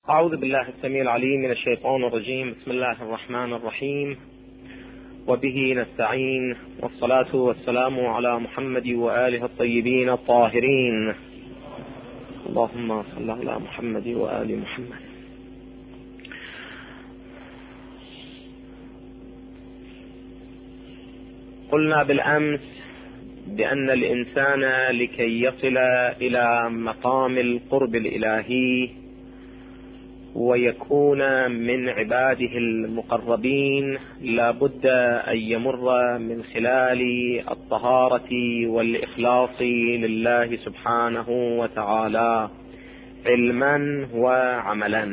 أعوذ بالله السميع العليم من الشيطان الرجيم. بسم الله الرحمن الرحيم، وبه نستعين، والصلاة والسلام على محمد وآله الطيبين الطاهرين. اللهم صل على محمد وآل محمد. قلنا بالأمس بأن الإنسان لكي يصل إلى مقام القرب الإلهي ويكون من عباده المقربين لا بد أن يمر من خلال الطهارة والإخلاص لله سبحانه وتعالى علما وعملا.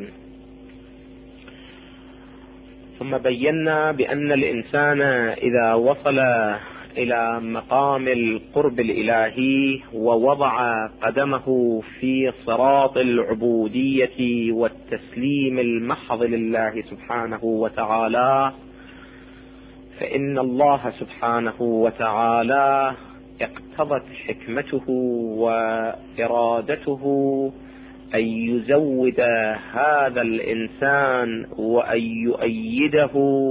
ثم بينا بأن الإنسان إذا وصل إلى مقام القرب الإلهي ووضع قدمه في صراط العبودية والتسليم المحض لله سبحانه وتعالى، فإن الله سبحانه وتعالى اقتضت حكمته وإرادته أن يزود هذا الإنسان وأن يؤيده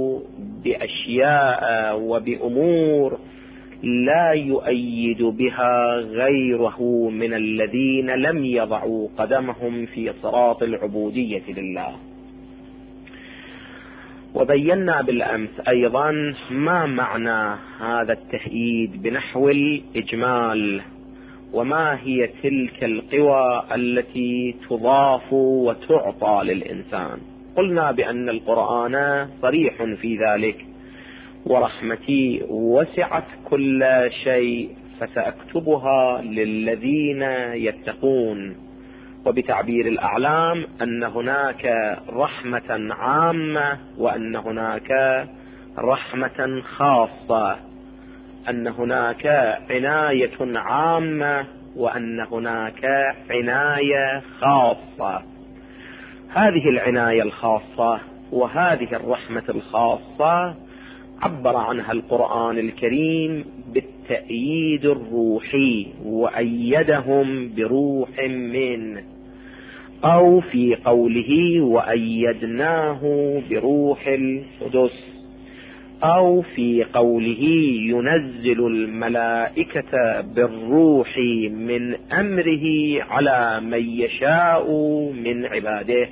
بأشياء وبأمور لا يؤيد بها غيره من الذين لم يضعوا قدمهم في صراط العبودية لله. وبينا بالأمس أيضا ما معنى هذا التأييد بنحو الإجمال، وما هي تلك القوى التي تضاف وتعطى للإنسان. قلنا بأن القرآن صريح في ذلك: ورحمتي وسعت كل شيء فسأكتبها للذين يتقون. وبتعبير الأعلام أن هناك رحمة عامة وأن هناك رحمة خاصة، أن هناك عناية عامة وأن هناك عناية خاصة. هذه العناية الخاصة وهذه الرحمة الخاصة عبر عنها القرآن الكريم بالتأييد الروحي، وأيدهم بروح منه، أو في قوله وأيدناه بروح القدس، أو في قوله ينزل الملائكة بالروح من أمره على من يشاء من عباده،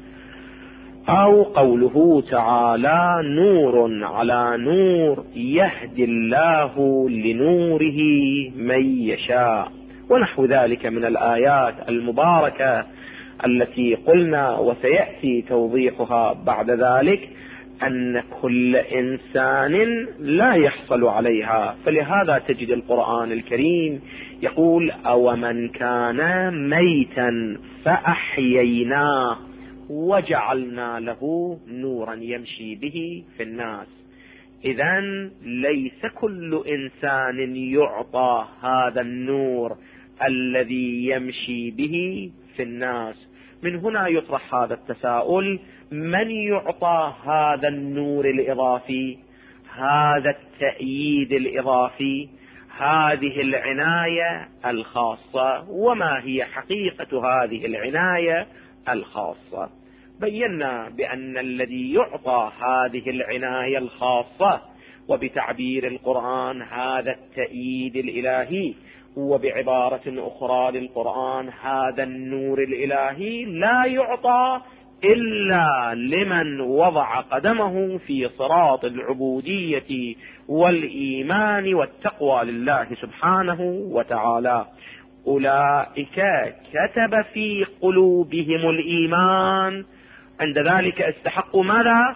أو قوله تعالى نور على نور يهدي الله لنوره من يشاء، ونحو ذلك من الآيات المباركة التي قلنا وسيأتي توضيحها بعد ذلك أن كل إنسان لا يحصل عليها. فلهذا تجد القرآن الكريم يقول أومن كان ميتا فأحييناه وجعلنا له نورا يمشي به في الناس. إذن ليس كل إنسان يعطى هذا النور الذي يمشي به في الناس. من هنا يطرح هذا التساؤل: من يعطى هذا النور الإضافي، هذا التأييد الإضافي، هذه العناية الخاصة؟ وما هي حقيقة هذه العناية الخاصة؟ بينا بأن الذي يعطى هذه العناية الخاصة، وبتعبير القرآن هذا التأييد الإلهي، وبعبارة أخرى للقرآن هذا النور الإلهي، لا يعطى إلا لمن وضع قدمه في صراط العبودية والإيمان والتقوى لله سبحانه وتعالى. أولئك كتب في قلوبهم الإيمان، عند ذلك استحقوا ماذا؟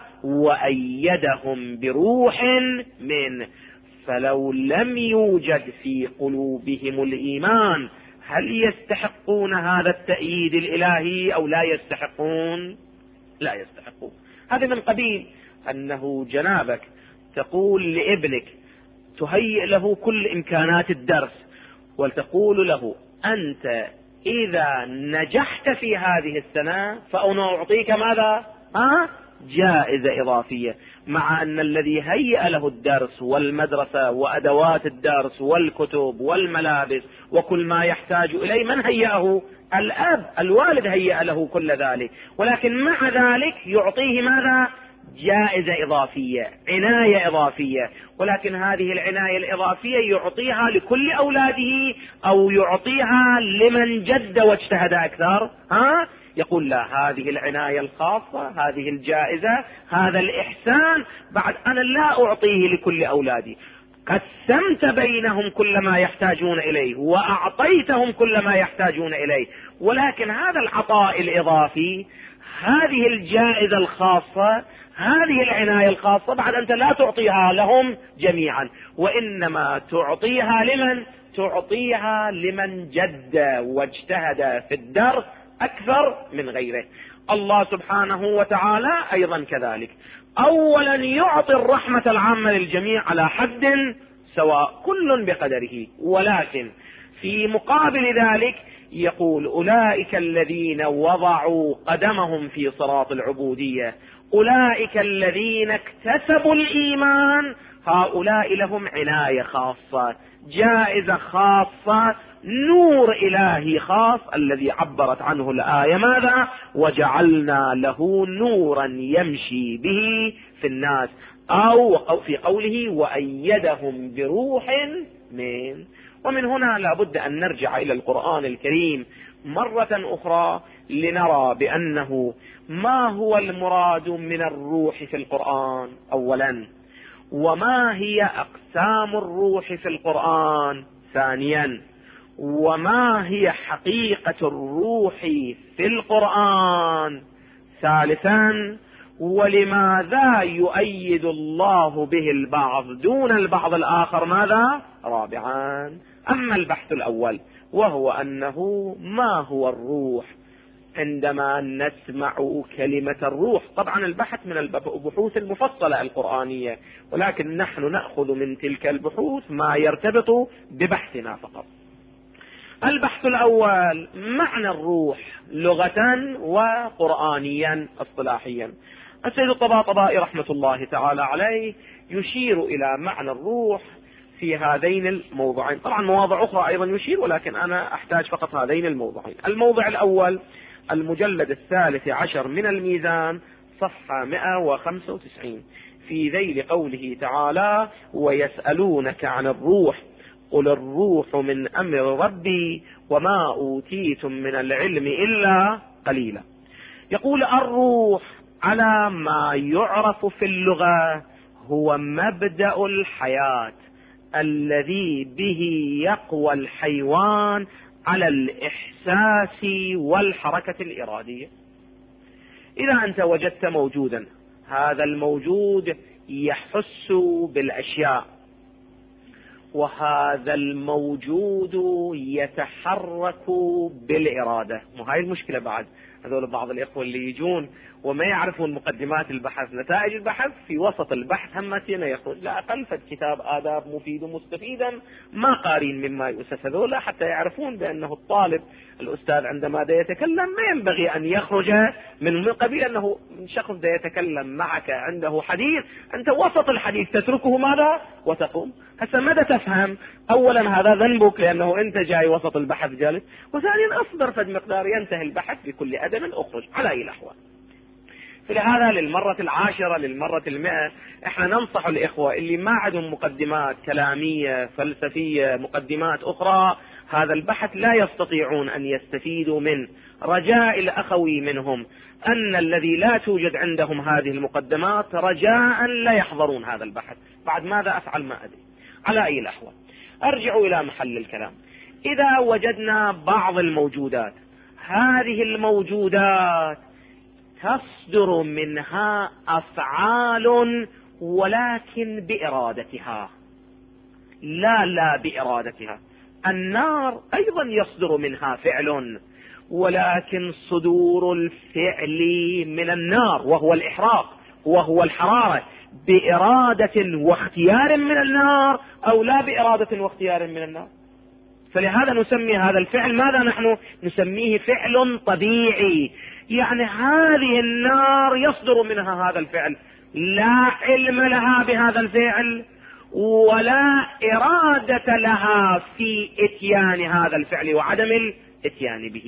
وأيدهم بروح منه. فلو لم يوجد في قلوبهم الإيمان هل يستحقون هذا التأييد الإلهي أو لا يستحقون؟ لا يستحقون. هذا من قبيل أنه جنابك تقول لابنك، تهيئ له كل إمكانات الدرس، وتقول له أنت إذا نجحت في هذه السنة فأنا أعطيك ماذا؟ جائزة إضافية، مع أن الذي هيأ له الدرس والمدرسة وأدوات الدرس والكتب والملابس وكل ما يحتاج إليه من هيأه؟ الأب، الوالد هيأ له كل ذلك، ولكن مع ذلك يعطيه ماذا؟ جائزة إضافية، عناية إضافية. ولكن هذه العناية الإضافية يعطيها لكل أولاده أو يعطيها لمن جد واجتهد أكثر؟ يقول لا، هذه العناية الخاصة، هذه الجائزة، هذا الإحسان بعد أنا لا أعطيه لكل أولادي، قسمت بينهم كل ما يحتاجون إليه وأعطيتهم كل ما يحتاجون إليه، ولكن هذا العطاء الإضافي، هذه الجائزة الخاصة، هذه العناية الخاصة بعد أنت لا تعطيها لهم جميعا، وإنما تعطيها لمن؟ تعطيها لمن جد واجتهد في الدرس أكثر من غيره. الله سبحانه وتعالى أيضا كذلك، أولا يعطي الرحمة العامة للجميع على حد سواء كل بقدره، ولكن في مقابل ذلك يقول أولئك الذين وضعوا قدمهم في صراط العبودية، أولئك الذين اكتسبوا الإيمان، هؤلاء لهم عناية خاصة، جائزة خاصة، نور إلهي خاص الذي عبرت عنه الآية ماذا؟ وجعلنا له نورا يمشي به في الناس، أو في قوله وأيدهم بروح من. ومن هنا لابد أن نرجع إلى القرآن الكريم مرة أخرى لنرى بأنه ما هو المراد من الروح في القرآن أولا، وما هي أقسام الروح في القرآن ثانيا، وما هي حقيقة الروح في القرآن ثالثا، ولماذا يؤيد الله به البعض دون البعض الآخر ماذا؟ رابعا. أما البحث الأول وهو أنه ما هو الروح، عندما نسمع كلمة الروح، طبعا البحث من البحوث المفصلة القرآنية، ولكن نحن نأخذ من تلك البحوث ما يرتبط ببحثنا فقط. البحث الأول معنى الروح لغة وقرآنيا اصطلاحيا. السيد الطباطبائي رحمة الله تعالى عليه يشير إلى معنى الروح في هذين الموضوعين، طبعا مواضع أخرى أيضا يشير، ولكن أنا أحتاج فقط هذين الموضوعين. الموضع الأول المجلد 13 من الميزان صفحة 195 في ذيل قوله تعالى ويسألونك عن الروح قل الروح من أمر ربي وما أوتيتم من العلم إلا قليلا. يقول الروح على ما يعرف في اللغة هو مبدأ الحياة الذي به يقوى الحيوان على الإحساس والحركة الإرادية. إذا أنت وجدت موجودا، هذا الموجود يحس بالأشياء، وهذا الموجود يتحرك بالإرادة. وهاي المشكلة بعد، هذول بعض الإخوة اللي يجون وما يعرفون مقدمات البحث، نتائج البحث في وسط البحث همتنا يخرج لا أقل كتاب آداب مفيد مستفيدا ما قارين مما يؤسس هذول، حتى يعرفون بأنه الطالب الأستاذ عندما يتكلم ما ينبغي أن يخرج من قبيل أنه شخص يتكلم معك عنده حديث، أنت وسط الحديث تتركه ماذا وتقوم. هسه ماذا تفهم؟ أولا هذا ذنبك لأنه أنت جاي وسط البحث جالس، وثانيا أصبر فد مقدار ينتهي البحث بكل أدب أخرج على أي الأحوال. فلهذا للمرة 10 للمرة 100 احنا ننصح الإخوة اللي ما عندهم مقدمات كلامية فلسفية مقدمات أخرى، هذا البحث لا يستطيعون أن يستفيدوا منه. رجاء الأخوي منهم أن الذي لا توجد عندهم هذه المقدمات رجاء لا يحضرون هذا البحث. بعد ماذا أفعل ما أدري. على أي الأحوال أرجع إلى محل الكلام. إذا وجدنا بعض الموجودات، هذه الموجودات تصدر منها أفعال ولكن بإرادتها، لا بإرادتها. النار أيضا يصدر منها فعل، ولكن صدور الفعل من النار وهو الإحراق وهو الحرارة بإرادة واختيار من النار أو لا بإرادة واختيار من النار. فلهذا نسمي هذا الفعل ماذا؟ نحن نسميه فعل طبيعي يعني هذه النار يصدر منها هذا الفعل، لا علم لها بهذا الفعل ولا إرادة لها في إتيان هذا الفعل وعدم الإتيان به.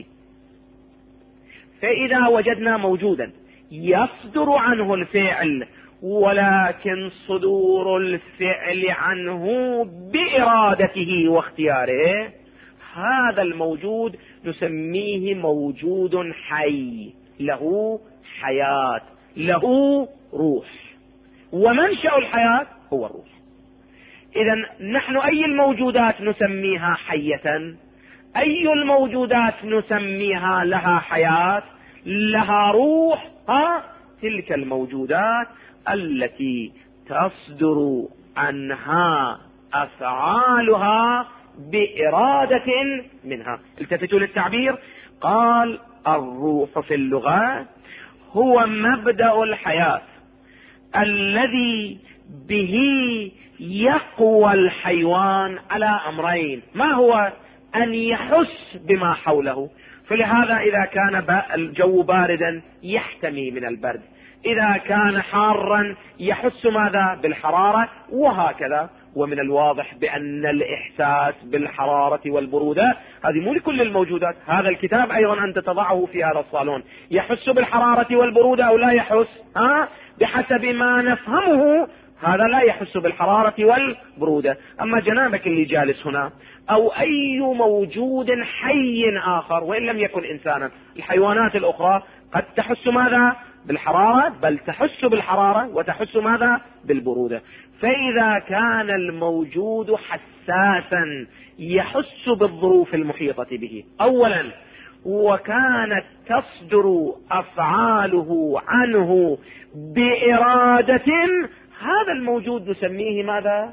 فإذا وجدنا موجودا يصدر عنه الفعل ولكن صدور الفعل عنه بإرادته واختياره، هذا الموجود نسميه موجود حي، له حياة، له روح، ومنشأ الحياة هو الروح. إذا نحن أي الموجودات نسميها حية؟ أي الموجودات نسميها لها حياة لها روح؟ تلك الموجودات التي تصدر عنها أفعالها بإرادة منها. التفتوا للتعبير، قال الروح في اللغة هو مبدأ الحياة الذي به يقوى الحيوان على أمرين. ما هو؟ أن يحس بما حوله، فلهذا إذا كان الجو باردا يحتمي من البرد، إذا كان حارا يحس ماذا؟ بالحرارة، وهكذا. ومن الواضح بأن الإحساس بالحرارة والبرودة هذه مو لكل الموجودات. هذا الكتاب أيضا أنت تضعه في هذا الصالون، يحس بالحرارة والبرودة أو لا يحس؟ بحسب ما نفهمه هذا لا يحس بالحرارة والبرودة. أما جنابك اللي جالس هنا أو أي موجود حي آخر وإن لم يكن إنسانا، الحيوانات الأخرى قد تحس ماذا؟ بالحرارة، بل تحس بالحرارة وتحس ماذا؟ بالبرودة. فإذا كان الموجود حساسا يحس بالظروف المحيطة به أولا، وكانت تصدر أفعاله عنه بإرادة، هذا الموجود نسميه ماذا؟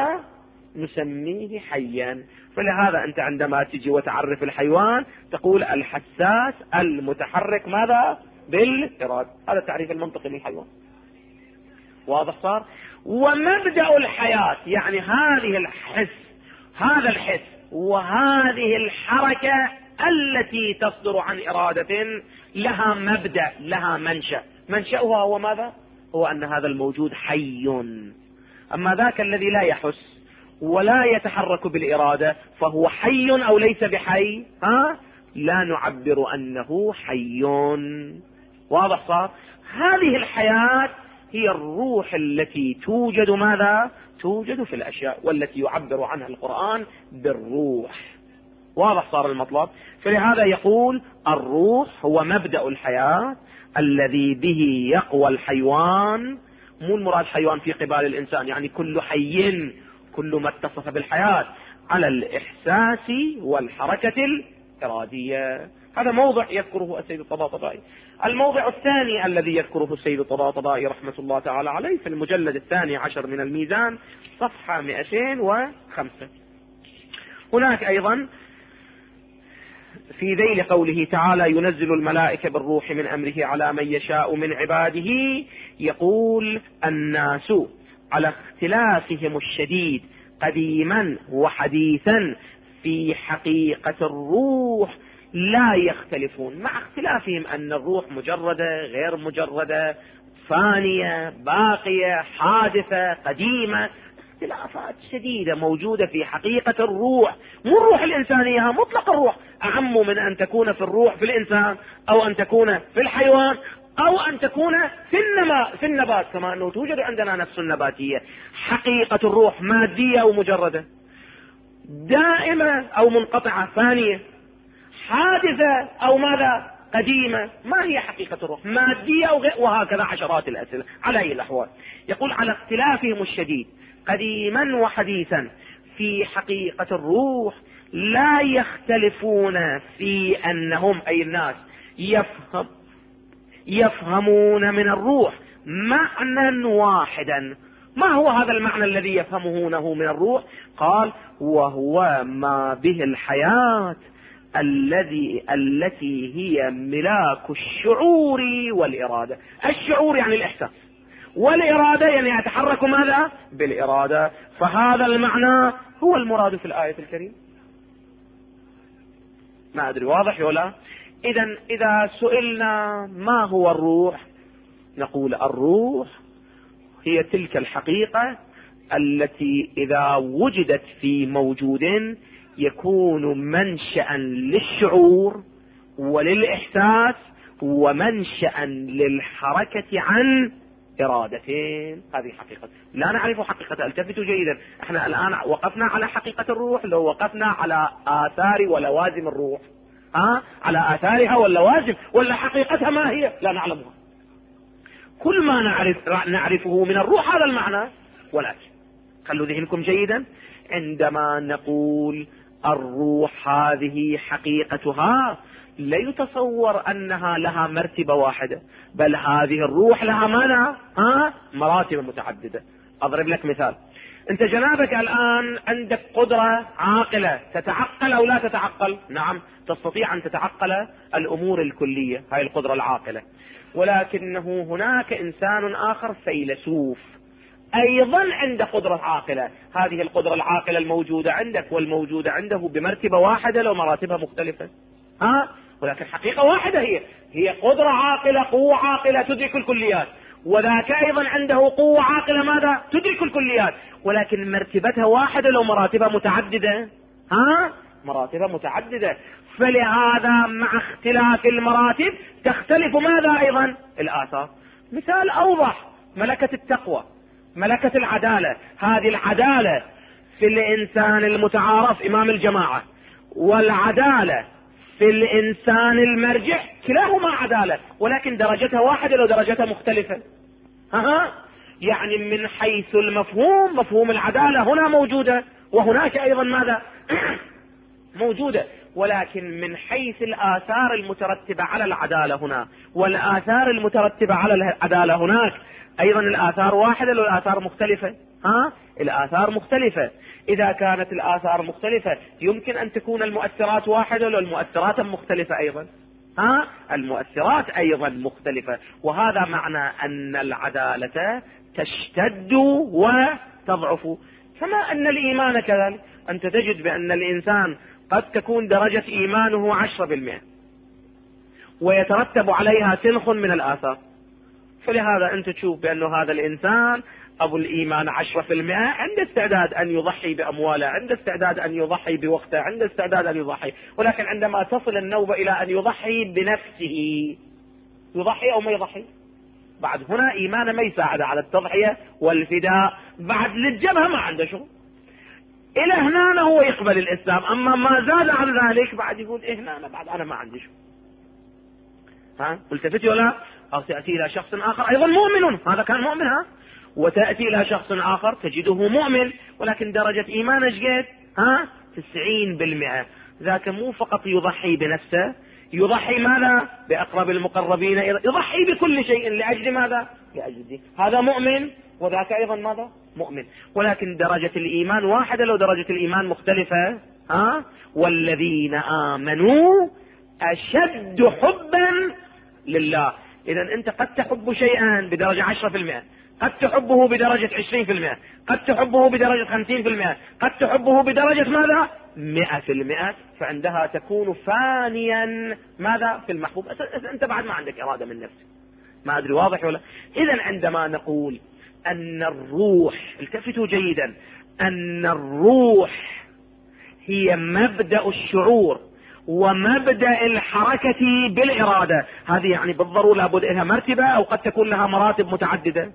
نسميه حيا. فلهذا أنت عندما تجي وتعرف الحيوان تقول الحساس المتحرك ماذا؟ بالإرادة. هذا التعريف المنطقي للحيوان. واضح صار؟ ومبدأ الحياة يعني هذا الحس وهذه الحركة التي تصدر عن إرادة لها مبدأ، لها منشأها هو ماذا؟ هو أن هذا الموجود حي. أما ذاك الذي لا يحس ولا يتحرك بالإرادة فهو حي أو ليس بحي؟ لا نعبر أنه حي. واضح صار؟ هذه الحياة هي الروح التي توجد ماذا؟ توجد في الأشياء، والتي يعبر عنها القرآن بالروح. واضح صار المطلب؟ فلهذا يقول الروح هو مبدأ الحياة الذي به يقوى الحيوان. مو المراد حيوان في قبال الإنسان، يعني كل حي، كل ما اتصف بالحياة، على الإحساس والحركة الإرادية. هذا موضع يذكره السيد الطباطبائي. الموضع الثاني الذي يذكره السيد الطباطبائي رحمة الله تعالى عليه في المجلد 12 من الميزان صفحة 205. هناك أيضا في ذيل قوله تعالى ينزل الملائكة بالروح من أمره على من يشاء من عباده، يقول الناس على اختلافهم الشديد قديما وحديثا في حقيقة الروح لا يختلفون، مع اختلافهم أن الروح مجردة غير مجردة، فانية باقية حادثة قديمة، اختلافات شديدة موجودة في حقيقة الروح. مو الروح الإنسانية، مطلق الروح أعم من أن تكون في الروح في الإنسان أو أن تكون في الحيوان أو أن تكون في النبات، كما أنه توجد عندنا نفس النباتية. حقيقة الروح مادية أو مجردة، دائمة أو منقطعة، فانية، حادثة أو ماذا؟ قديمة. ما هي حقيقة الروح؟ مادية أو غير، وهكذا عشرات الأسئلة. على أي الأحوال يقول على اختلافهم الشديد قديما وحديثا في حقيقة الروح لا يختلفون في أنهم أي الناس يفهمون من الروح معنى واحدا. ما هو هذا المعنى الذي يفهمونه من الروح؟ قال وهو ما به الحياة التي هي ملاك الشعور والإرادة. الشعور يعني الإحساس، والإرادة يعني يتحرك ماذا؟ بالإرادة. فهذا المعنى هو المراد في الآية الكريمة. ما أدري واضح ولا؟ إذا سئلنا ما هو الروح، نقول الروح هي تلك الحقيقة التي إذا وجدت في موجود يكون منشأ للشعور وللإحساس ومنشأ للحركة عن إرادتين. هذه حقيقة لا نعرف حقيقة. التفتوا جيدا، احنا الآن وقفنا على حقيقة الروح. لو وقفنا على آثار ولوازم الروح، على آثارها واللوازم ولا حقيقتها ما هي لا نعلمها. كل ما نعرفه من الروح هذا المعنى. ولكن خلوا ذهنكم جيدا، عندما نقول الروح هذه حقيقتها لا يتصور أنها لها مرتبة واحدة، بل هذه الروح لها معنى مراتب متعددة. أضرب لك مثال. أنت جنابك الآن عندك قدرة عاقلة تتعقل أو لا تتعقل؟ نعم، تستطيع أن تتعقل الأمور الكلية، هاي القدرة العاقلة. ولكنه هناك إنسان آخر فيلسوف أيضا عنده قدرة عاقلة. هذه القدرة العاقلة الموجودة عندك والموجودة عنده بمرتبة واحدة لو مراتبها مختلفة، ولكن حقيقة واحدة. هي قدرة عاقلة، قوة عاقلة تدرك الكليات، وذاك أيضا عنده قوة عاقلة ماذا؟ تدرك الكليات، ولكن مرتبتها واحدة لو مراتبها متعددة. مراتبها متعددة. فلهذا مع اختلاف المراتب تختلف ماذا أيضا؟ الآثار. مثال أوضح، ملكة التقوى، ملكة العدالة. هذه العدالة في الإنسان المتعارف إمام الجماعة، والعدالة في الإنسان المرجع، كلاهما عدالة، ولكن درجتها واحدة لو درجتها مختلفة. يعني من حيث المفهوم، مفهوم العدالة هنا موجودة وهناك أيضا ماذا؟ موجودة. ولكن من حيث الآثار المترتبة على العدالة هنا والآثار المترتبة على العدالة هناك، أيضا الآثار واحدة لو الآثار مختلفة. الآثار مختلفة. إذا كانت الآثار مختلفة يمكن أن تكون المؤثرات واحدة لو المؤثرات مختلفة أيضا. المؤثرات أيضا مختلفة. وهذا معنى أن العدالة تشتد وتضعف، كما أن الإيمان كذلك. أنت تجد بأن الإنسان قد تكون درجة إيمانه 10% ويترتب عليها سنخ من الآثار. فلهذا أنت تشوف بأن هذا الإنسان أبو الإيمان 10% عنده استعداد أن يضحي بأمواله، عنده استعداد أن يضحي بوقته، عنده استعداد أن يضحي. ولكن عندما تصل النوبة إلى أن يضحي بنفسه، يضحي أو ما يضحي؟ بعد هنا إيمانه ما يساعد على التضحية والفداء، بعد للجبهة ما عنده شغل. إلى هنا هو يقبل الإسلام، أما ما زاد عن ذلك بعد يقول هنا بعد أنا ما عندي شغل. التفتي ولا؟ أو تأتي إلى شخص آخر أيضا مؤمن، هذا كان مؤمن، وتأتي إلى شخص آخر تجده مؤمن ولكن درجة إيمانه قد 90%. ذاك مو فقط يضحي بنفسه، يضحي ماذا؟ بأقرب المقربين، يضحي بكل شيء لأجل ماذا؟ لأجل دين. هذا مؤمن وذاك أيضا ماذا؟ مؤمن. ولكن درجة الإيمان واحدة لو درجة الإيمان مختلفة. والذين آمنوا أشد حبا لله. إذا أنت قد تحب شيئا بدرجة 10%، قد تحبه بدرجة 20%، قد تحبه بدرجة 50%، قد تحبه بدرجة ماذا؟ 100%. فعندها تكون فانيا ماذا؟ في المحبوب. أنت بعد ما عندك إرادة من نفسك. ما أدري واضح ولا؟ إذا عندما نقول أن الروح، التفتوا جيدا، أن الروح هي مبدأ الشعور ومبدأ الحركة بالإرادة، هذه يعني بالضرورة لابد لها مرتبة أو قد تكون لها مراتب متعددة.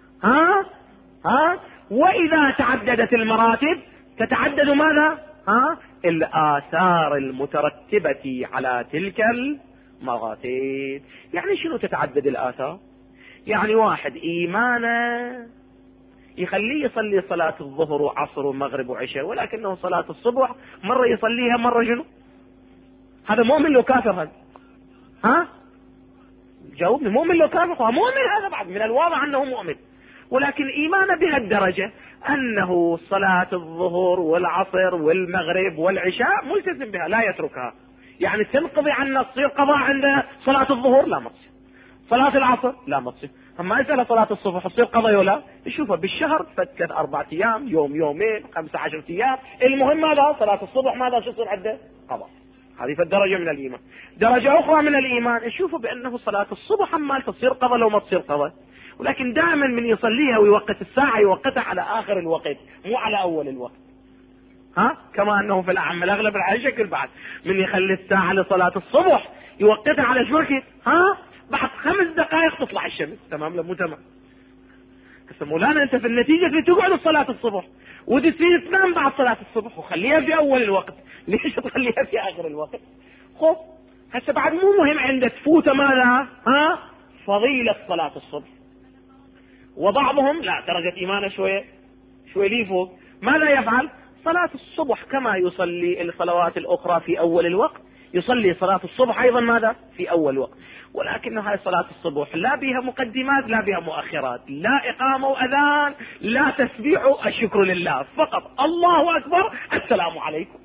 وإذا تعددت المراتب تتعدد ماذا؟ الآثار المترتبة على تلك المراتب. يعني شنو تتعدد الآثار؟ يعني واحد إيمانه يخليه يصلي صلاة الظهر وعصر ومغرب وعشاء، ولكنه صلاة الصبح مرة يصليها مرة شنو؟ هذا مؤمن لو كافر؟ هذا جاوبني. مؤمن لو كافر؟ هو مؤمن، هذا بعد من الواضح أنه مؤمن، ولكن إيمانه بهالدرجة أنه صلاة الظهر والعصر والمغرب والعشاء ملتزم بها لا يتركها. يعني تنقضي عنا تصير قضاء عند صلاة الظهر؟ لا ما تصير. صلاة العصر؟ لا ما تصير. أما أسأل صلاة الصبح تصير قضاء ولا؟ يشوفها بالشهر 3-4 أيام، يوم يومين 15 أيام، المهم ماذا؟ صلاة الصبح ماذا شو يصير عنده؟ قضاء. هذه فالدرجة من الإيمان. درجة أخرى من الإيمان نشوفه بأنه صلاة الصبح عمال تصير قضاء لو ما تصير قضاء، ولكن دائما من يصليها ويوقت الساعة يوقتها على آخر الوقت مو على أول الوقت. كما أنه في الأعمال الأغلب على شكل بعد من يخلي الساعة لصلاة الصبح يوقتها على شو وقت؟ بعد 5 دقائق تطلع الشمس. تمام؟ لا مو تمام. هسه مولانا أنت في النتيجة تقعد لصلاة الصبح وتصير تنام بعد صلاة الصبح وخليها في أول الوقت، ليش تخليها في آخر الوقت؟ خب هسه بعد مو مهم عندك تفوت ماذا؟ فضيلة صلاة الصبح. وبعضهم لا، درجة إيمانه شوي لي فوق، ماذا يفعل؟ صلاة الصبح كما يصلي الصلوات الأخرى في أول الوقت يصلي صلاة الصبح أيضا ماذا؟ في أول الوقت، ولكن هاي صلاة الصبح لا بها مقدمات لا بها مؤخرات، لا إقامة وأذان لا تسبيح الشكر لله، فقط الله أكبر السلام عليكم.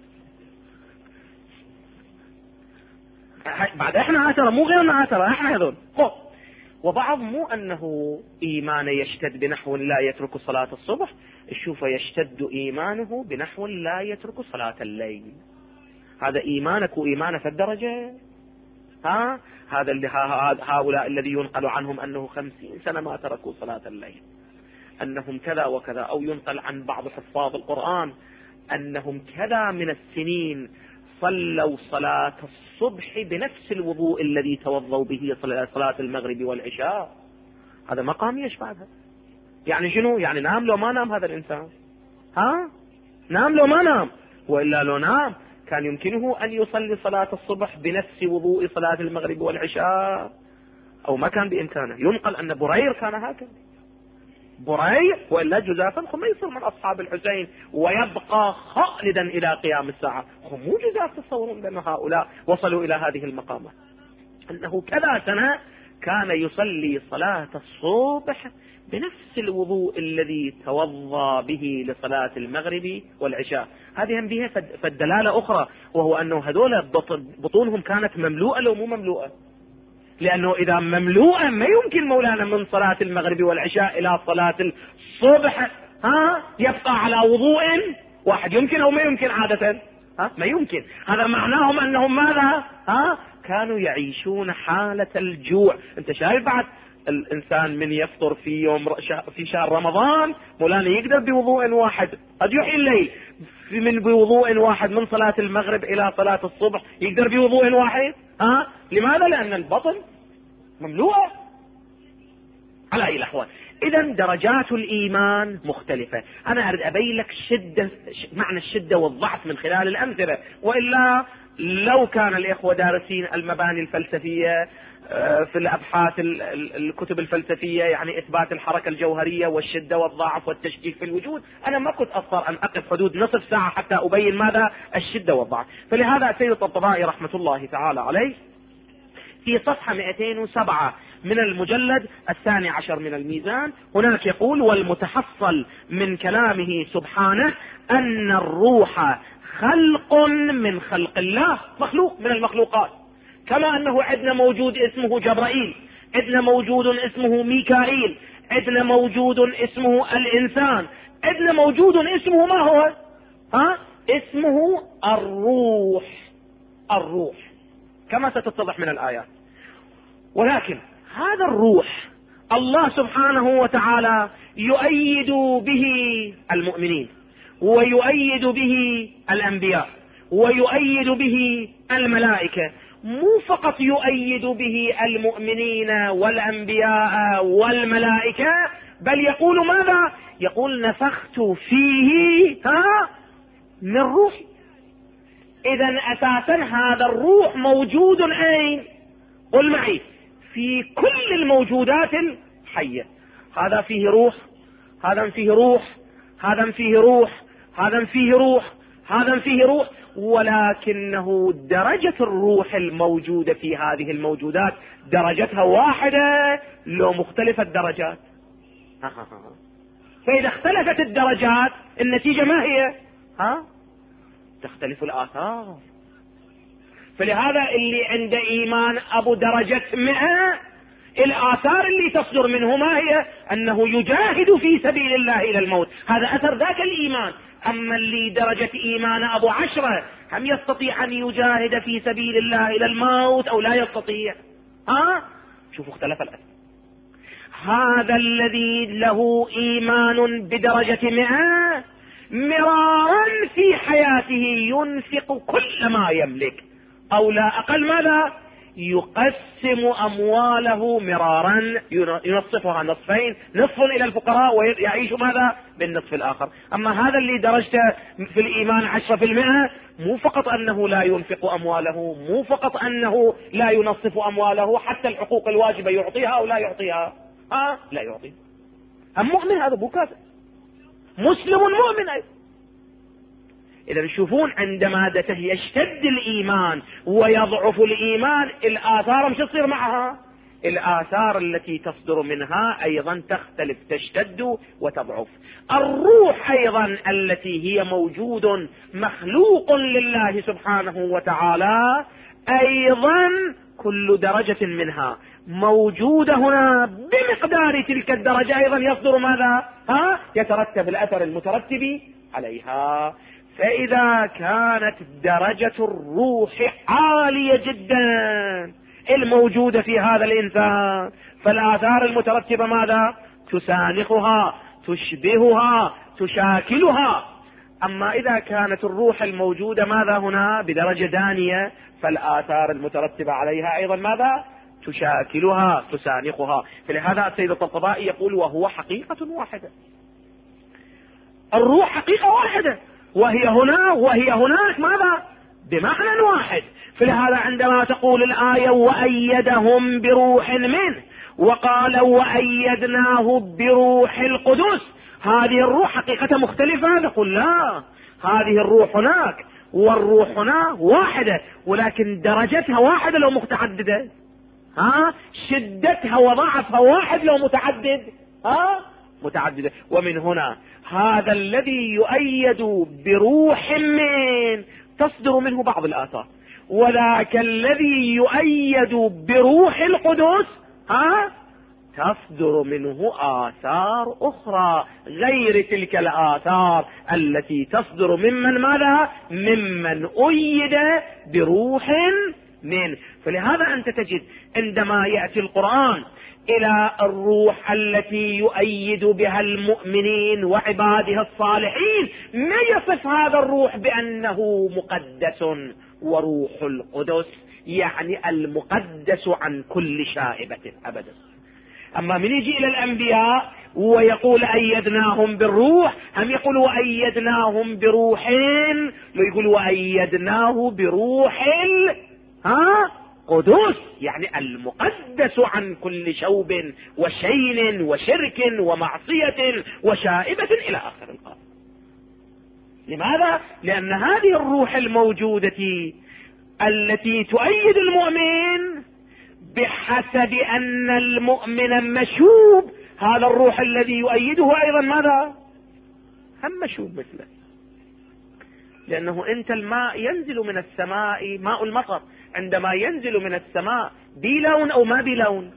بعد احنا ترى مو غيرنا ترى احنا هذول. وبعض مو انه ايمانه يشتد بنحو لا يترك صلاة الصبح، الشوفه يشتد ايمانه بنحو لا يترك صلاة الليل. هذا ايمانك وايمانه في الدرجة. هذا اللي هؤلاء الذي ينقل عنهم انه 50 سنة ما تركوا صلاة الليل، انهم كذا وكذا، او ينقل عن بعض حفاظ القرآن انهم كذا من السنين صلوا صلاة الصبح بنفس الوضوء الذي توضوا به صلاة المغرب والعشاء. هذا مقام يشبه هذا. يعني شنو؟ يعني نام لو ما نام هذا الإنسان؟ نام لو ما نام، وإلا لو نام كان يمكنه أن يصلي صلاة الصبح بنفس وضوء صلاة المغرب والعشاء، أو ما كان بإمكانه. ينقل أن برير كان هكذا، بريع وإلا جزافا خميصر من أصحاب الحسين ويبقى خالدا إلى قيام الساعة. مو جزاف تصورون بأن هؤلاء وصلوا إلى هذه المقامة، أنه كذا سنة كان يصلي صلاة الصبح بنفس الوضوء الذي توضى به لصلاة المغرب والعشاء. هذه هم بها فالدلالة أخرى، وهو أنه هذول بطونهم كانت مملوءة لو مو مملوءة، لأنه إذا مملوءة ما يمكن مولانا من صلاة المغرب والعشاء إلى صلاة الصبح يبقى على وضوء واحد. يمكن أو ما يمكن عادة؟ ما يمكن. هذا معناهم أنهم ماذا؟ كانوا يعيشون حالة الجوع. أنت شايف بعد الإنسان من يفطر في شهر رمضان مولانا يقدر بوضوء واحد قد يحيي الليل، من بوضوء واحد من صلاة المغرب إلى صلاة الصبح يقدر بوضوء واحد. لماذا؟ لأن البطن مملوءة. على أي الأحوال إذا درجات الإيمان مختلفة. أنا أريد أبين لك معنى الشدة والضعف من خلال الأمثلة، وإلا لو كان الإخوة دارسين المباني الفلسفية في الأبحاث الكتب الفلسفية، يعني إثبات الحركة الجوهرية والشدة والضعف والتشكيك في الوجود، أنا ما كنت أضطر أن أقف حدود نصف ساعة حتى أبين ماذا الشدة والضعف. فلهذا سيد الطبطبائي رحمة الله تعالى عليه في صفحة 207 من المجلد 12 من الميزان هناك يقول: والمتحصل من كلامه سبحانه أن الروح خلق من خلق الله، مخلوق من المخلوقات، كما أنه عندنا موجود اسمه جبرائيل، عندنا موجود اسمه ميكائيل، عندنا موجود اسمه الإنسان، عندنا موجود اسمه ما هو؟ اسمه الروح. الروح كما ستتضح من الآيات. ولكن هذا الروح الله سبحانه وتعالى يؤيد به المؤمنين، ويؤيد به الأنبياء، ويؤيد به الملائكة. مو فقط يؤيد به المؤمنين والأنبياء والملائكة، بل يقول ماذا؟ يقول: نفخت فيه من روحي. إذن أساسا هذا الروح موجود أين؟ قل معي: في كل الموجودات الحية. هذا فيه روح، هذا فيه روح، هذا فيه روح، هذا فيه روح، هذا فيه روح، ولكنه درجة الروح الموجودة في هذه الموجودات درجتها واحدة لو مختلفة الدرجات. فإذا اختلفت الدرجات النتيجة ما هي؟ تختلف الآثار. فلهذا اللي عنده إيمان أبو درجة 100 الآثار اللي تصدر منه ما هي؟ أنه يجاهد في سبيل الله إلى الموت، هذا أثر ذاك الإيمان. أما اللي درجة إيمان أبو عشرة، هم يستطيع أن يجاهد في سبيل الله إلى الموت أو لا يستطيع؟ شوفوا اختلف الأثر. هذا الذي له إيمان بدرجة 100 مرارا في حياته ينفق كل ما يملك، أو لا أقل، ماذا؟ يقسم أمواله مرارا، ينصفها نصفين، نصف إلى الفقراء ويعيش ماذا؟ بالنصف الآخر. أما هذا اللي درجته في الإيمان 10%، مو فقط أنه لا ينفق أمواله، مو فقط أنه لا ينصف أمواله، حتى الحقوق الواجبة يعطيها أو لا يعطيها؟ لا يعطيها. أم مؤمن هذا، مو كافر، مسلم مؤمن أيضا. إذا تشوفون عندما يشتد الإيمان ويضعف الإيمان، الآثار مش تصير معها؟ الآثار التي تصدر منها أيضا تختلف، تشتد وتضعف. الروح أيضا التي هي موجود مخلوق لله سبحانه وتعالى، أيضا كل درجة منها موجودة هنا بمقدار تلك الدرجة، أيضا يصدر ماذا؟ يترتب الأثر المترتب عليها. فإذا كانت درجة الروح عالية جدا الموجودة في هذا الإنسان، فالآثار المترتبة ماذا؟ تسانخها، تشبهها، تشاكلها. أما إذا كانت الروح الموجودة ماذا هنا؟ بدرجة دانية، فالآثار المترتبة عليها أيضا ماذا؟ تشاكلها، تسانخها. فلهذا السيد الطبطبائي يقول: وهو حقيقة واحدة. الروح حقيقة واحدة، وهي هنا وهي هناك ماذا؟ بمعنى واحد. فلهذا عندما تقول الآية: وأيدهم بروح منه، وقال: وأيدناه بروح القدس، هذه الروح حقيقة مختلفة؟ نقول لا، هذه الروح هناك والروح هنا واحدة، ولكن درجتها واحدة لو متعددة. شدتها وضعفها واحد لو متعدد. متعددة. ومن هنا هذا الذي يؤيد بروح من تصدر منه بعض الآثار، وذاك الذي يؤيد بروح القدس تصدر منه آثار أخرى غير تلك الآثار التي تصدر ممن ماذا؟ ممن أيد بروح من. فلهذا أنت تجد عندما يأتي القرآن إلى الروح التي يؤيد بها المؤمنين وعباده الصالحين، ما يصف هذا الروح بأنه مقدس وروح القدس، يعني المقدس عن كل شائبة أبدا. أما من يجي إلى الأنبياء ويقول أيدناهم بالروح، هم يقول وأيدناهم بروحين، لو يقول وأيدناه بروح قدس، يعني المقدس عن كل شوب وشين وشرك ومعصية وشائبة إلى آخر القول. لماذا؟ لأن هذه الروح الموجودة التي تؤيد المؤمن بحسب أن المؤمن مشوب، هذا الروح الذي يؤيده أيضا ماذا؟ هم مشوب مثله. لأنه أنت الماء ينزل من السماء، ماء المطر عندما ينزل من السماء بلون أو ما بلون؟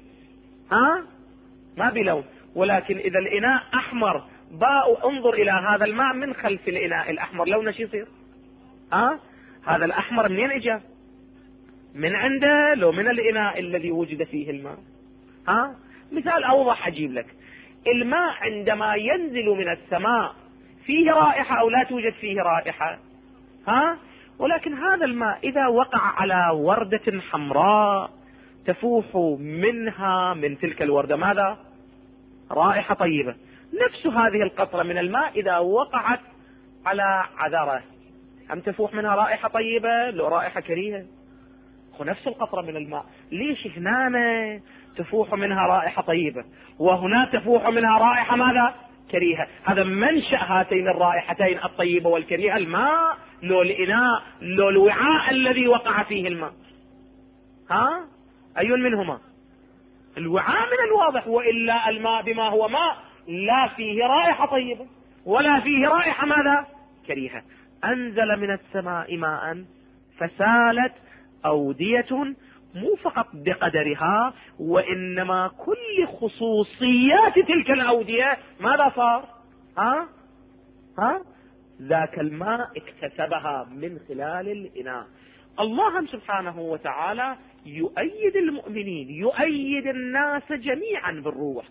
ما بلون. ولكن إذا الإناء أحمر، انظر إلى هذا الماء من خلف الإناء الأحمر، لونه شو يصير؟ هذا الأحمر منين إجا؟ من عنده لو من الإناء الذي وجد فيه الماء؟ مثال أوضح أجيب لك. الماء عندما ينزل من السماء فيه رائحة أو لا توجد فيه رائحة؟ ولكن هذا الماء إذا وقع على وردة حمراء تفوح منها من تلك الوردة ماذا؟ رائحة طيبة. نفس هذه القطرة من الماء إذا وقعت على عذرة هم تفوح منها رائحة طيبة لو رائحة كريهة؟ نفس القطرة من الماء، ليش هنا تفوح منها رائحة طيبة وهنا تفوح منها رائحة ماذا؟ كريهة؟ هذا منشأ هاتين الرائحتين الطيبة والكريهة، الماء لو الإناء لو الوعاء الذي وقع فيه الماء؟ أي منهما؟ الوعاء من الواضح، وإلا الماء بما هو ماء لا فيه رائحة طيبة ولا فيه رائحة ماذا؟ كريهة. أنزل من السماء ماء فسالت أودية مو فقط بقدرها، وإنما كل خصوصيات تلك الأودية ماذا صار؟ ذاك الماء اكتسبها من خلال الإناء. الله سبحانه وتعالى يؤيد المؤمنين، يؤيد الناس جميعا بالروح.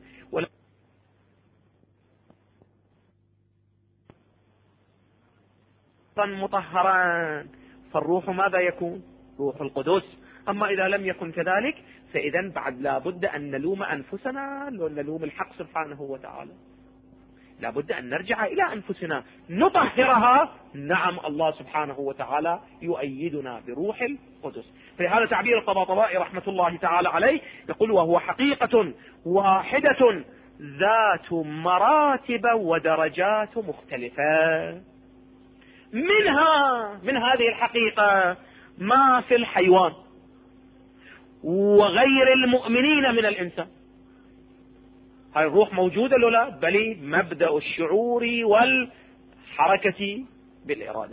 مطهرا، فالروح ماذا يكون؟ روح القدس. أما إذا لم يكن كذلك فإذا بعد لابد أن نلوم أنفسنا، نلوم الحق سبحانه وتعالى. لابد أن نرجع إلى أنفسنا نطهرها. نعم، الله سبحانه وتعالى يؤيدنا بروح القدس. فلهذا تعبير الطباطبائي رحمة الله تعالى عليه يقول: وهو حقيقة واحدة ذات مراتب ودرجات مختلفة. من هذه الحقيقة ما في الحيوان وغير المؤمنين من الإنسان. هاي الروح موجودة لو لا؟ بل مبدأ الشعور والحركة بالإرادة.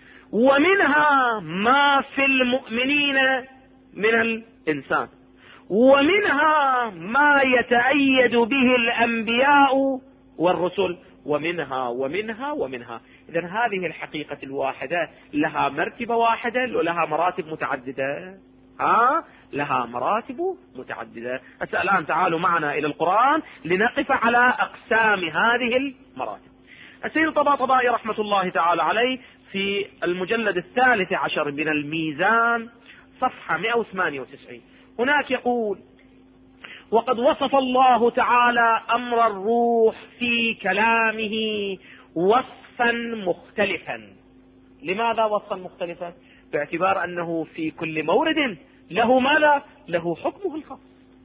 ومنها ما في المؤمنين من الإنسان، ومنها ما يتأيد به الأنبياء والرسل، ومنها. إذن هذه الحقيقة الواحدة لها مرتبة واحدة ولها مراتب متعددة؟ لها مراتب متعددة. الآن تعالوا معنا إلى القرآن لنقف على أقسام هذه المراتب. السيد الطباطبائي رحمة الله تعالى عليه في المجلد 13 من الميزان صفحة 198 هناك يقول: وقد وصف الله تعالى أمر الروح في كلامه وصفا مختلفا. لماذا وصفا مختلفا؟ باعتبار أنه في كل مورد له ماذا؟ له حكمه الخاص.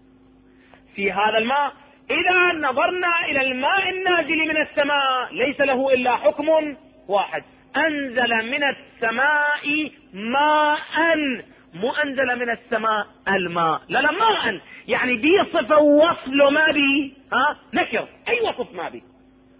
في هذا الماء إذا نظرنا إلى الماء النازل من السماء ليس له إلا حكم واحد: أنزل من السماء ماء، مو أنزل من السماء الماء، لا ماء، يعني دي صفة وصل ما بي نكر، أي وصف ما بي.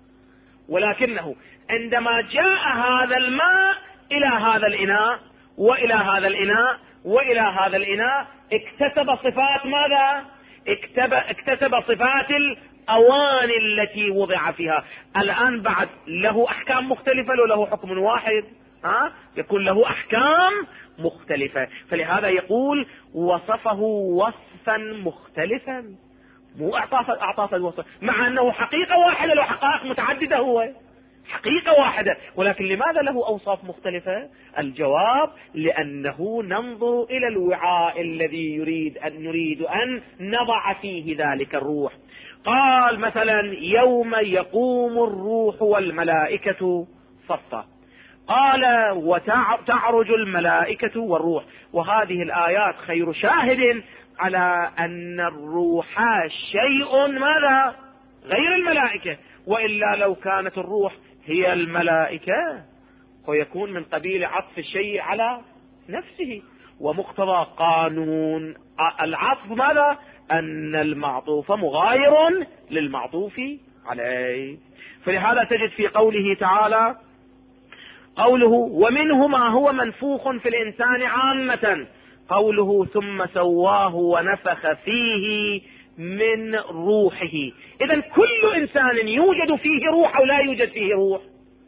ولكنه عندما جاء هذا الماء إلى هذا الإناء وإلى هذا الإناء وإلى هذا الإناء اكتسب صفات ماذا؟ اكتسب صفات الأواني التي وضع فيها. الآن بعد له أحكام مختلفة لو له حكم واحد؟ يكون له أحكام مختلفة. فلهذا يقول وصفه وصفا مختلفا، مو أعطاه الوصف، مع أنه حقيقة واحدة، لو حقائق متعددة هو حقيقة واحدة، ولكن لماذا له أوصاف مختلفة؟ الجواب: لأنه ننظر إلى الوعاء الذي نريد أن نضع فيه ذلك الروح. قال مثلا: يوم يقوم الروح والملائكة صفا. قال: وتعرج الملائكة والروح. وهذه الآيات خير شاهد على أن الروح شيء ماذا؟ غير الملائكة، وإلا لو كانت الروح هي الملائكة ويكون من قبيل عطف الشيء على نفسه. ومقتضى قانون العطف ماذا؟ أن المعطوف مغاير للمعطوف عليه. فلهذا تجد في قوله تعالى قوله: ومنه ما هو منفوخ في الإنسان عامة، قوله: ثم سواه ونفخ فيه من روحه. إذن كل إنسان يوجد فيه روح أو لا يوجد فيه روح،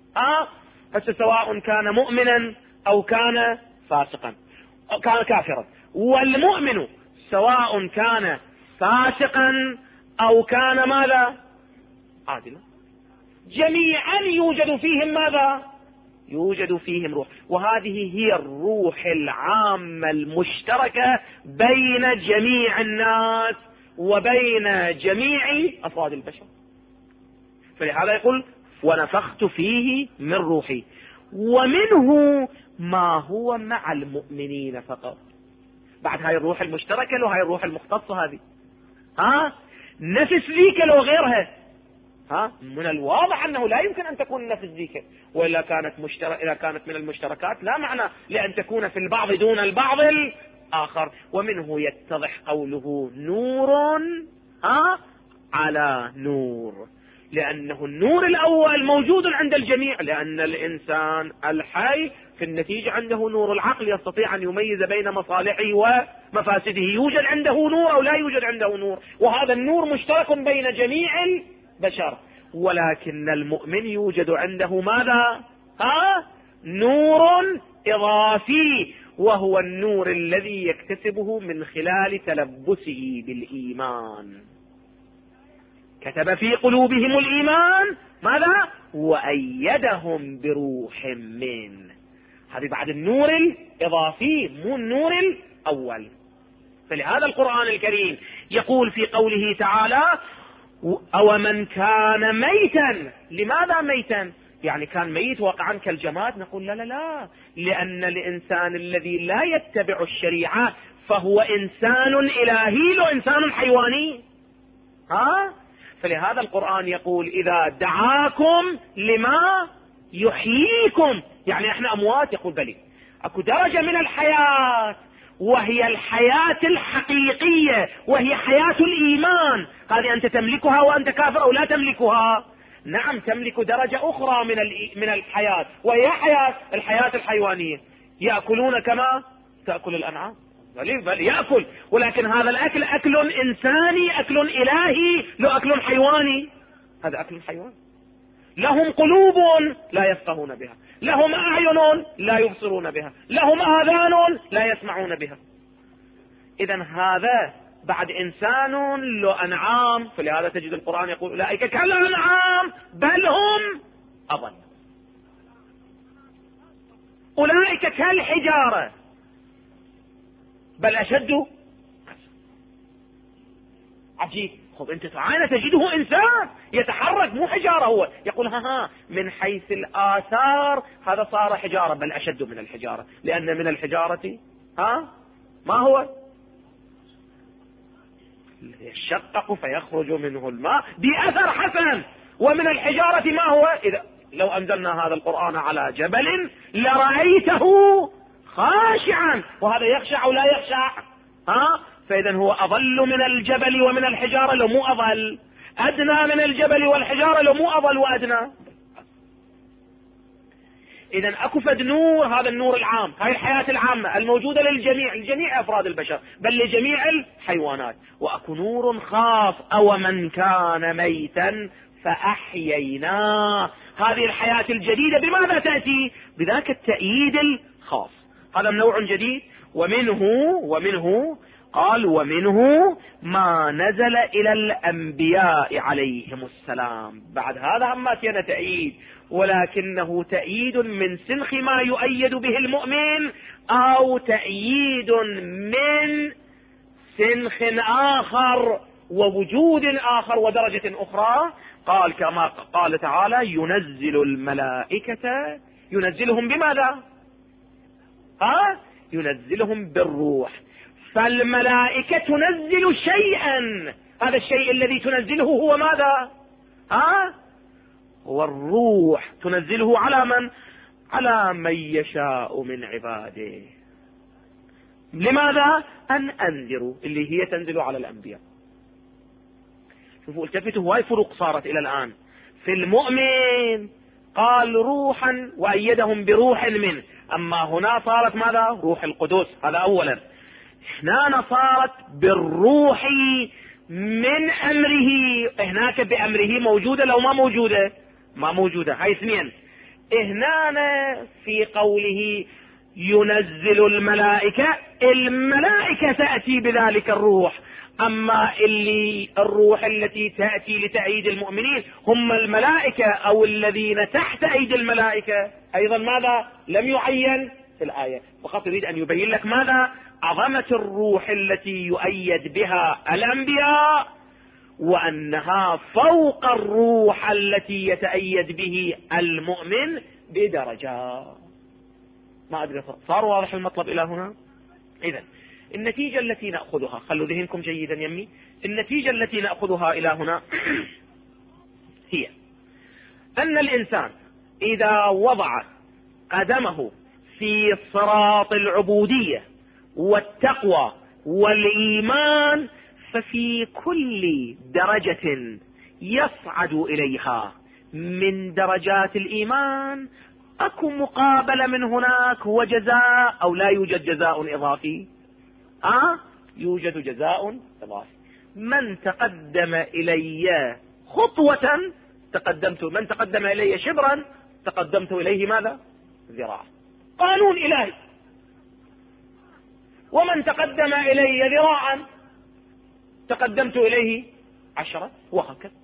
سواء كان مؤمنا أو كان فاسقا أو كان كافرا. والمؤمن سواء كان فاسقا أو كان ماذا؟ عادلا، جميعا يوجد فيهم ماذا؟ يوجد فيهم روح. وهذه هي الروح العامة المشتركة بين جميع الناس وبين جميع أفراد البشر. فلهذا يقول: ونفخت فيه من روحي. ومنه ما هو مع المؤمنين فقط. بعد هاي الروح المشتركة لو هاي الروح المختصة هذه نفس ذيك لو غيرها من الواضح أنه لا يمكن أن تكون نفس ذيك، وإلا كانت إذا كانت من المشتركات لا معنى لأن تكون في البعض دون البعض الآخر. ومنه يتضح قوله: نور على نور. لأنه النور الأول موجود عند الجميع، لأن الإنسان الحي في النتيجة عنده نور العقل، يستطيع أن يميز بين مصالحه ومفاسده. يوجد عنده نور أو لا يوجد عنده نور، وهذا النور مشترك بين جميع البشر. ولكن المؤمن يوجد عنده ماذا؟ نور إضافي، وهو النور الذي يكتسبه من خلال تلبسه بالإيمان. كتب في قلوبهم الإيمان ماذا؟ وأيدهم بروح منه. هذه بعد النور الإضافي، مو النور الأول. فلهذا القرآن الكريم يقول في قوله تعالى: أو من كان ميتا. لماذا ميتا؟ يعني كان ميت واقعا كالجماد؟ نقول لا لا لا، لأن الإنسان الذي لا يتبع الشريعة فهو إنسان إلهي له إنسان حيواني. فلهذا القرآن يقول: إذا دعاكم لما يحييكم، يعني احنا أموات؟ يقول بلي، اكو درجة من الحياة وهي الحياة الحقيقية، وهي حياة الإيمان. هذه أنت تملكها وأنت كافر أو لا تملكها؟ نعم تملك درجة أخرى من الحياة، وهي الحياة الحيوانية. يأكلون كما تأكل الأنعام، بل يأكل، ولكن هذا الأكل أكل إنساني، أكل إلهي، له أكل حيواني. هذا أكل حيواني. لهم قلوب لا يفقهون بها، لهم أعين لا يبصرون بها، لهم آذان لا يسمعون بها. إذن هذا بعد إنسان له أنعام. فلهذا تجد القرآن يقول: أولئك كالأنعام بل هم أضل، أولئك كالحجارة بل أشد. عجيب. خب أنت تعالى تجده إنسان يتحرك، مو حجارة. هو يقول من حيث الآثار هذا صار حجارة، بل أشد من الحجارة، لأن من الحجارة ما هو؟ يشقق فيخرج منه الماء بأثر حسن. ومن الحجارة ما هو؟ إذا لو أنزلنا هذا القرآن على جبل لرأيته خاشعا، وهذا يخشع ولا يخشع. فإذا هو أضل من الجبل ومن الحجارة، لو مو أضل. أدنى من الجبل والحجارة، لو مو أضل وأدنى. إذا أكفد نور، هذا النور العام، هاي الحياة العامة الموجودة لجميع أفراد البشر، بل لجميع الحيوانات. وأكو نور خاص: أو من كان ميتا فأحييناه. هذه الحياة الجديدة بماذا تأتي؟ بذاك التأييد الخاص. هذا نوع جديد. ومنه قال: ومنه ما نزل إلى الأنبياء عليهم السلام. بعد هذا هم كان تأييد، ولكنه تأييد من سنخ ما يؤيد به المؤمن، أو تأييد من سنخ آخر ووجود آخر ودرجة أخرى. قال كما قال تعالى: ينزل الملائكة، ينزلهم بماذا؟ ينزلهم بالروح. فالملائكة تنزل شيئا، هذا الشيء الذي تنزله هو ماذا؟ هو الروح. تنزله على من؟ على من يشاء من عباده. لماذا؟ أن أنذروا، اللي هي تنزل على الأنبياء. شوفوا التفتوا، هواي فروق صارت إلى الآن. في المؤمن قال روحا وأيدهم بروح منه، أما هنا صارت ماذا؟ روح القدس. هذا أولا. هنا صارت بالروح من أمره. هناك بأمره موجودة لو ما موجودة؟ ما موجودة. هاي اثنين. هنا في قوله ينزل الملائكة، الملائكة تأتي بذلك الروح. أما الروح التي تأتي لتأييد المؤمنين هم الملائكة أو الذين تحت أيدي الملائكة. أيضا ماذا؟ لم يعين في الآية، فقط يريد أن يبين لك ماذا؟ عظمة الروح التي يؤيد بها الأنبياء، وأنها فوق الروح التي يتأيد به المؤمن بدرجة. ما أدري صار واضح المطلب إلى هنا؟ إذن النتيجة التي نأخذها، خلوا ذهنكم جيدا يمي، النتيجة التي نأخذها إلى هنا هي أن الإنسان إذا وضع قدمه في صراط العبودية والتقوى والإيمان، ففي كل درجة يصعد إليها من درجات الإيمان، أكو مقابلة من هناك هو جزاء أو لا يوجد جزاء إضافي؟ يوجد جزاء إضافي. من تقدم إلي خطوة تقدمت، من تقدم إلي شبرا تقدمت إليه ماذا؟ ذراع. قانون إلهي. ومن تقدم إلي ذراعا تقدمت إليه 10، وهكذا.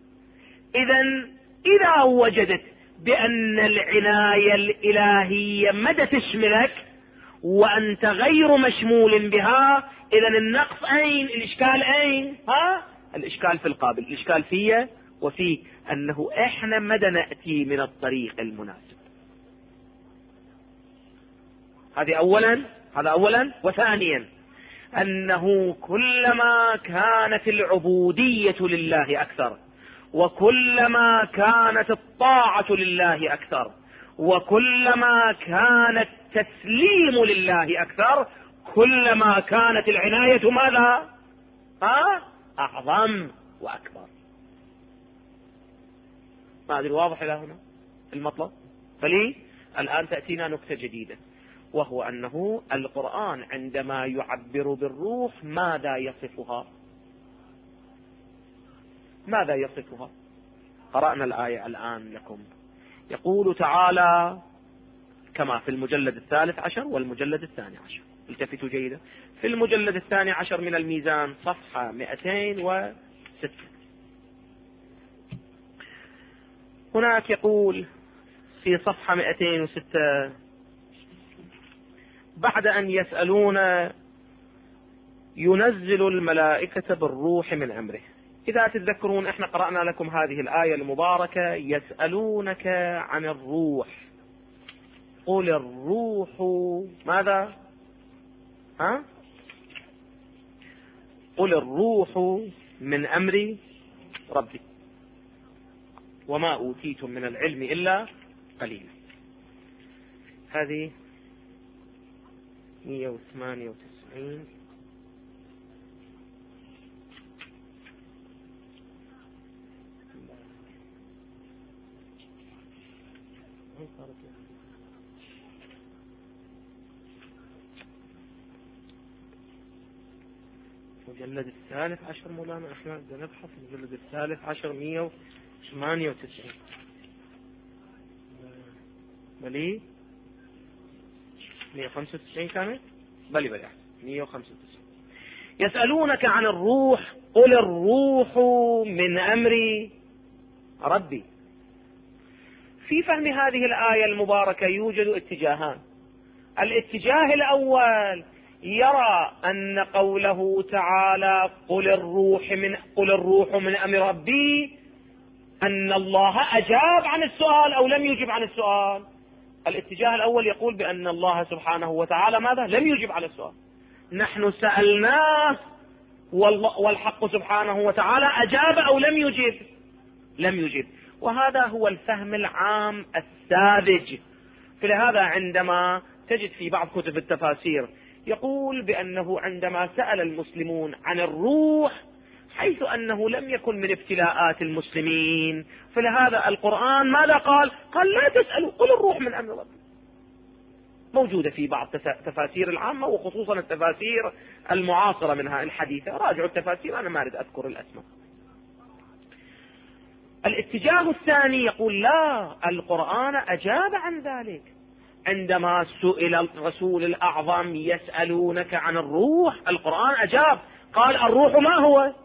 إذا وجدت بأن العناية الإلهية مدى تشملك وأنت غير مشمول بها، إذا النقص أين؟ الإشكال أين؟ الإشكال في القابل، الإشكال فيه وفي أنه إحنا مدى نأتي من الطريق المناسب. هذا أولا. وثانيا أنه كلما كانت العبودية لله أكثر، وكلما كانت الطاعة لله أكثر، وكلما كان التسليم لله أكثر، كلما كانت العناية ماذا؟ أعظم وأكبر. ما أدري واضح إلى هنا المطلب؟ فلي الآن تأتينا نكتة جديدة، وهو أنه القرآن عندما يعبر بالروح ماذا يصفها؟ قرأنا الآية الآن لكم. يقول تعالى كما في المجلد 13 والمجلد 12، التفتوا جيدا، في المجلد 12 من الميزان صفحة 206، هناك يقول في صفحة 206: بعد أن يسألون ينزل الملائكة بالروح من أمره. إذا تتذكرون احنا قرأنا لكم هذه الآية المباركة: يسألونك عن الروح قل الروح ماذا؟ قل الروح من أمر ربي وما أوتيتم من العلم إلا قليلا. هذه 198. المجلد 13 مولانا، احنا بدنا نبحث المجلد 13 198 بلي 195 كانت بلي 195. يسألونك عن الروح قل الروح من أمر ربي. في فهم هذه الآية المباركة يوجد اتجاهان. الاتجاه الأول يرى أن قوله تعالى قل الروح من أمر ربي أن الله أجاب عن السؤال أو لم يجب عن السؤال. الاتجاه الأول يقول بأن الله سبحانه وتعالى ماذا؟ لم يجب على السؤال. نحن سألناه والحق سبحانه وتعالى أجاب أو لم يجب؟ لم يجب. وهذا هو الفهم العام الساذج. فلهذا عندما تجد في بعض كتب التفاسير يقول بأنه عندما سأل المسلمون عن الروح حيث أنه لم يكن من ابتلاءات المسلمين، فلهذا القرآن ماذا قال؟ قال لا تسألوا قل الروح من أمر ربي. موجودة في بعض تفاسير العامة وخصوصا التفاسير المعاصرة منها الحديثة. راجعوا التفاسير، أنا ما أريد أذكر الأسماء. الاتجاه الثاني يقول لا، القرآن أجاب عن ذلك. عندما سئل الرسول الأعظم يسألونك عن الروح، القرآن أجاب قال الروح ما هو؟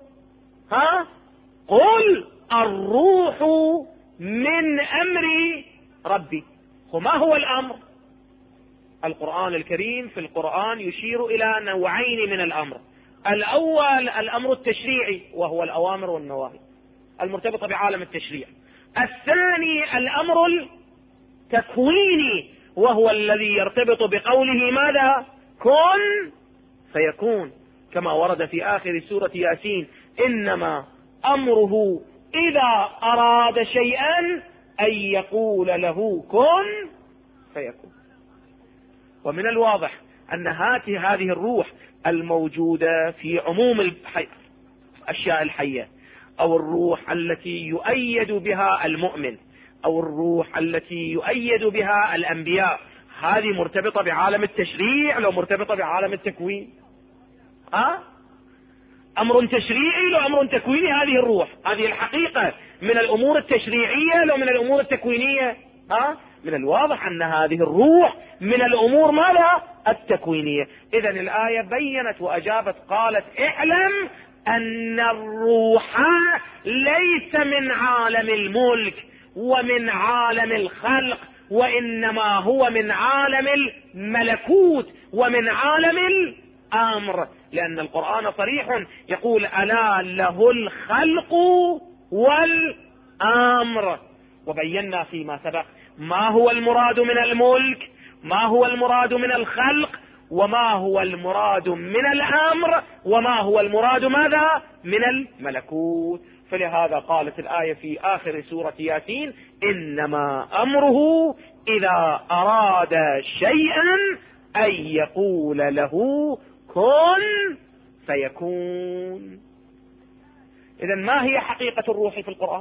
قل الروح من أمر ربي. وما هو الأمر؟ القرآن الكريم في القرآن يشير إلى نوعين من الأمر. الأول الأمر التشريعي وهو الأوامر والنواهي المرتبطة بعالم التشريع. الثاني الأمر التكويني وهو الذي يرتبط بقوله ماذا؟ كن فيكون، كما ورد في آخر سورة ياسين: إنما أمره إذا أراد شيئا أن يقول له كن فيكون. ومن الواضح أن هذه الروح الموجودة في عموم الأشياء الحية أو الروح التي يؤيد بها المؤمن أو الروح التي يؤيد بها الأنبياء، هذه مرتبطة بعالم التشريع لو مرتبطة بعالم التكوين؟ أمر تشريعي لو أمر تكويني؟ هذه الروح، هذه الحقيقة من الأمور التشريعية لو من الأمور التكوينية؟ من الواضح أن هذه الروح من الأمور ماذا؟ التكوينية. إذن الآية بينت وأجابت، قالت اعلم أن الروح ليس من عالم الملك ومن عالم الخلق، وإنما هو من عالم الملكوت ومن عالم الأمر، لأن القرآن صريح يقول ألا له الخلق والأمر. وبينا فيما سبق ما هو المراد من الملك، ما هو المراد من الخلق، وما هو المراد من الأمر، وما هو المراد ماذا من الملكوت. فلهذا قالت الآية في آخر سورة ياسين إنما أمره إذا أراد شيئا أن يقول له كن فيكون. إذن ما هي حقيقة الروح في القرآن؟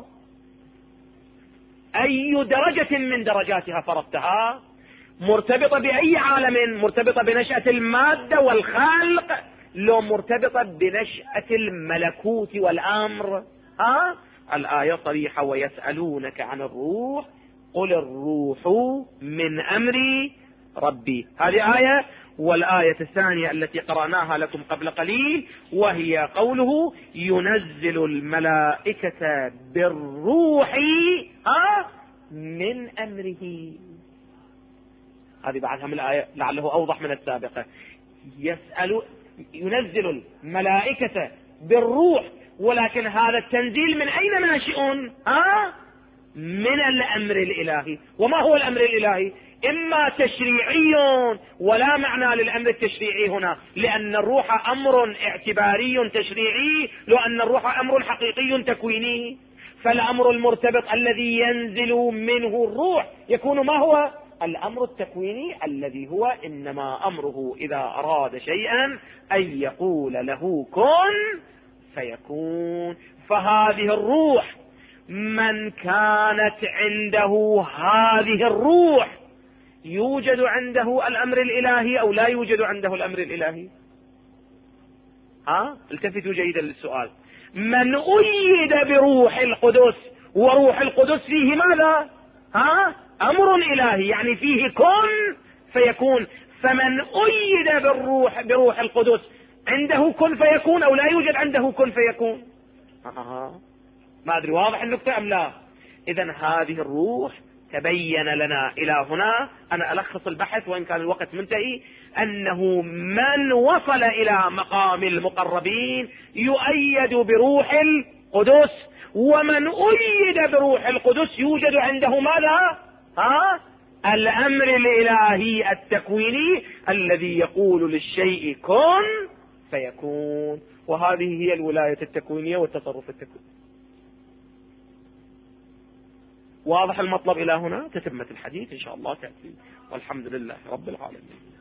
أي درجة من درجاتها فرضتها؟ مرتبطة بأي عالم؟ مرتبطة بنشأة المادة والخلق لو مرتبطة بنشأة الملكوت والأمر؟ الآية صريحة ويسألونك عن الروح قل الروح من أمر ربي، هذه آية. والآية الثانية التي قرأناها لكم قبل قليل وهي قوله ينزل الملائكة بالروح من أمره، هذه بعدها من الآية لعله أوضح من السابقة. ينزل الملائكة بالروح، ولكن هذا التنزيل من أين ناشئ؟ من الأمر الإلهي. وما هو الأمر الإلهي؟ إما تشريعي ولا معنى للأمر التشريعي هنا، لأن الروح أمر اعتباري تشريعي، لو أن الروح أمر حقيقي تكويني. فالأمر المرتبط الذي ينزل منه الروح يكون ما هو؟ الأمر التكويني الذي هو إنما أمره إذا أراد شيئا أن يقول له كن فيكون. فهذه الروح من كانت عنده هذه الروح يوجد عنده الأمر الإلهي أو لا يوجد عنده الأمر الإلهي؟ التفتوا جيدا للسؤال. من أيد بروح القدس، وروح القدس فيه ماذا؟ أمر إلهي، يعني فيه كن فيكون. فمن أيد بروح القدس عنده كن فيكون أو لا يوجد عنده كن فيكون؟ ما أدري واضح النكتة أم لا؟ إذن هذه الروح تبين لنا إلى هنا، أنا ألخص البحث وإن كان الوقت منتهي، أنه من وصل إلى مقام المقربين يؤيد بروح القدس، ومن أيد بروح القدس يوجد عنده ماذا؟ الأمر الإلهي التكويني الذي يقول للشيء كن فيكون. وهذه هي الولاية التكوينية والتصرف التكويني. واضح المطلب إلى هنا؟ تتمة الحديث إن شاء الله تأتي، والحمد لله رب العالمين.